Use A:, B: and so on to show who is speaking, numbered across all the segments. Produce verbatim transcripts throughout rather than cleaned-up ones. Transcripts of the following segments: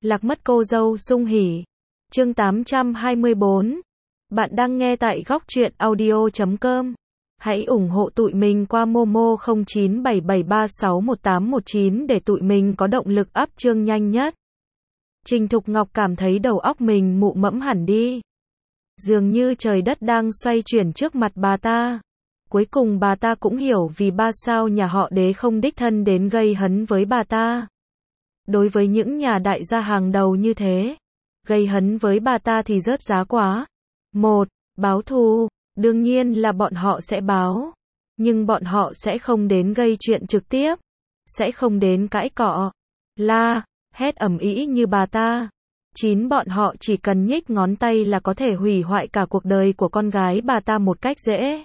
A: Lạc mất cô dâu sung hỉ. Chương tám trăm hai mươi bốn. Bạn đang nghe tại góc truyện audio chấm com. Hãy ủng hộ tụi mình qua Momo không chín bảy bảy ba sáu một tám một chín để tụi mình có động lực up chương nhanh nhất. Trình Thục Ngọc cảm thấy đầu óc mình mụ mẫm hẳn đi. Dường như trời đất đang xoay chuyển trước mặt bà ta. Cuối cùng bà ta cũng hiểu vì ba sao nhà họ Đế không đích thân đến gây hấn với bà ta. Đối với những nhà đại gia hàng đầu như thế, gây hấn với bà ta thì rớt giá quá. Một, báo thù, đương nhiên là bọn họ sẽ báo. Nhưng bọn họ sẽ không đến gây chuyện trực tiếp. Sẽ không đến cãi cọ, la, hét ầm ĩ như bà ta. Chín, bọn họ chỉ cần nhích ngón tay là có thể hủy hoại cả cuộc đời của con gái bà ta một cách dễ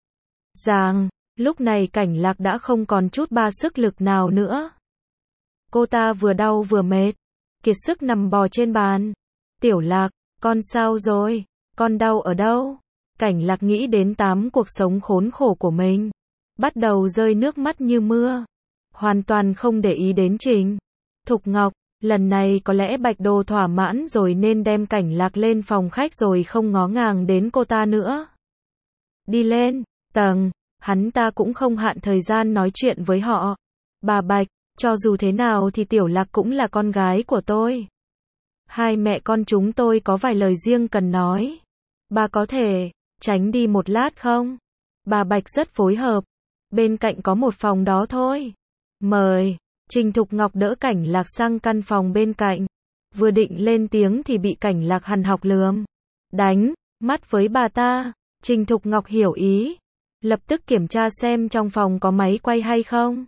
A: dàng. Lúc này Cảnh Lạc đã không còn chút ba sức lực nào nữa. Cô ta vừa đau vừa mệt, kiệt sức nằm bò trên bàn. Tiểu Lạc, con sao rồi? Con đau ở đâu? Cảnh Lạc nghĩ đến tám cuộc sống khốn khổ của mình, bắt đầu rơi nước mắt như mưa, hoàn toàn không để ý đến Trình Thục Ngọc. Lần này có lẽ Bạch Đồ thỏa mãn rồi nên đem Cảnh Lạc lên phòng khách rồi không ngó ngàng đến cô ta nữa. Đi lên tầng, hắn ta cũng không hạn thời gian nói chuyện với họ. Bà Bạch, cho dù thế nào thì Tiểu Lạc cũng là con gái của tôi. Hai mẹ con chúng tôi có vài lời riêng cần nói. Bà có thể tránh đi một lát không? Bà Bạch rất phối hợp. Bên cạnh có một phòng đó thôi. Mời. Trình Thục Ngọc đỡ Cảnh Lạc sang căn phòng bên cạnh. Vừa định lên tiếng thì bị Cảnh Lạc hằn học lườm đánh mắt với bà ta. Trình Thục Ngọc hiểu ý, lập tức kiểm tra xem trong phòng có máy quay hay không.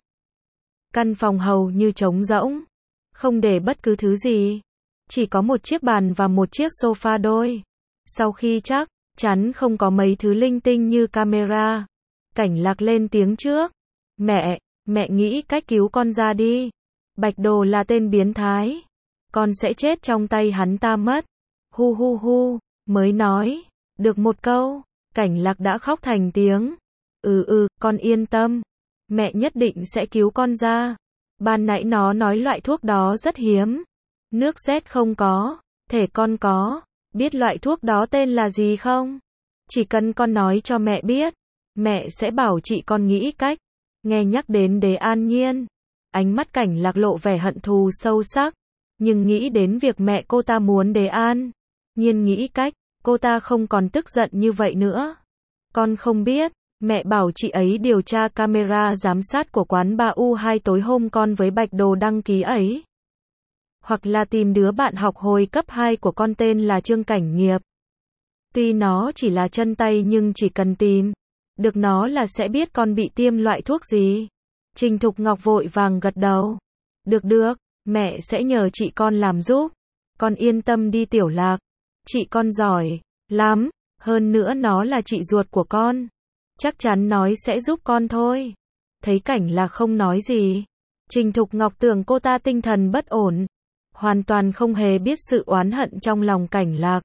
A: Căn phòng hầu như trống rỗng, không để bất cứ thứ gì, chỉ có một chiếc bàn và một chiếc sofa đôi. Sau khi chắc chắn không có mấy thứ linh tinh như camera, Cảnh Lạc lên tiếng trước. Mẹ, mẹ nghĩ cách cứu con ra đi. Bạch Đồ là tên biến thái, con sẽ chết trong tay hắn ta mất. Hu hu hu, mới nói được một câu, Cảnh Lạc đã khóc thành tiếng. Ừ ừ, con yên tâm, mẹ nhất định sẽ cứu con ra. Ban nãy nó nói loại thuốc đó rất hiếm, nước Z không có, thể con có, biết loại thuốc đó tên là gì không? Chỉ cần con nói cho mẹ biết, mẹ sẽ bảo chị con nghĩ cách. Nghe nhắc đến Đế An Nhiên, ánh mắt Cảnh Lạc lộ vẻ hận thù sâu sắc, nhưng nghĩ đến việc mẹ cô ta muốn Đế An Nhiên nghĩ cách, cô ta không còn tức giận như vậy nữa. Con không biết, mẹ bảo chị ấy điều tra camera giám sát của quán ba U hai tối hôm con với Bạch Đồ đăng ký ấy. Hoặc là tìm đứa bạn học hồi cấp hai của con tên là Trương Cảnh Nghiệp. Tuy nó chỉ là chân tay nhưng chỉ cần tìm được nó là sẽ biết con bị tiêm loại thuốc gì. Trình Thục Ngọc vội vàng gật đầu. Được được, mẹ sẽ nhờ chị con làm giúp. Con yên tâm đi Tiểu Lạc. Chị con giỏi lắm, hơn nữa nó là chị ruột của con. Chắc chắn nói sẽ giúp con thôi. Thấy Cảnh Lạc không nói gì, Trình Thục Ngọc tưởng cô ta tinh thần bất ổn, hoàn toàn không hề biết sự oán hận trong lòng Cảnh Lạc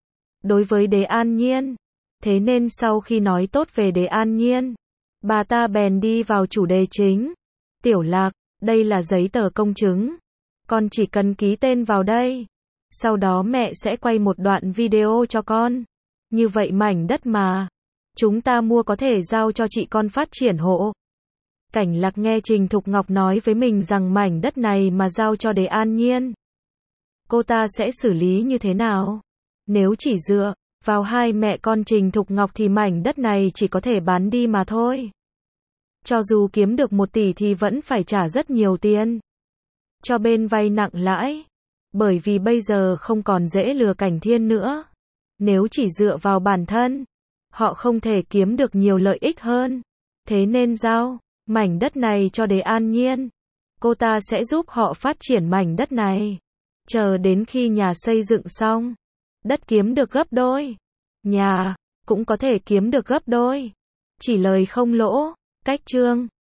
A: đối với Đế An Nhiên. Thế nên sau khi nói tốt về Đế An Nhiên, bà ta bèn đi vào chủ đề chính. Tiểu Lạc, đây là giấy tờ công chứng, con chỉ cần ký tên vào đây. Sau đó mẹ sẽ quay một đoạn video cho con. Như vậy mảnh đất mà chúng ta mua có thể giao cho chị con phát triển hộ. Cảnh Lạc nghe Trình Thục Ngọc nói với mình rằng mảnh đất này mà giao cho Đế An Nhiên, cô ta sẽ xử lý như thế nào? Nếu chỉ dựa vào hai mẹ con Trình Thục Ngọc thì mảnh đất này chỉ có thể bán đi mà thôi. Cho dù kiếm được một tỷ thì vẫn phải trả rất nhiều tiền cho bên vay nặng lãi. Bởi vì bây giờ không còn dễ lừa Cảnh Thiên nữa. Nếu chỉ dựa vào bản thân, họ không thể kiếm được nhiều lợi ích hơn. Thế nên giao mảnh đất này cho Đế An Nhiên, cô ta sẽ giúp họ phát triển mảnh đất này. Chờ đến khi nhà xây dựng xong, đất kiếm được gấp đôi, nhà cũng có thể kiếm được gấp đôi. Chỉ lời không lỗ. Cách chương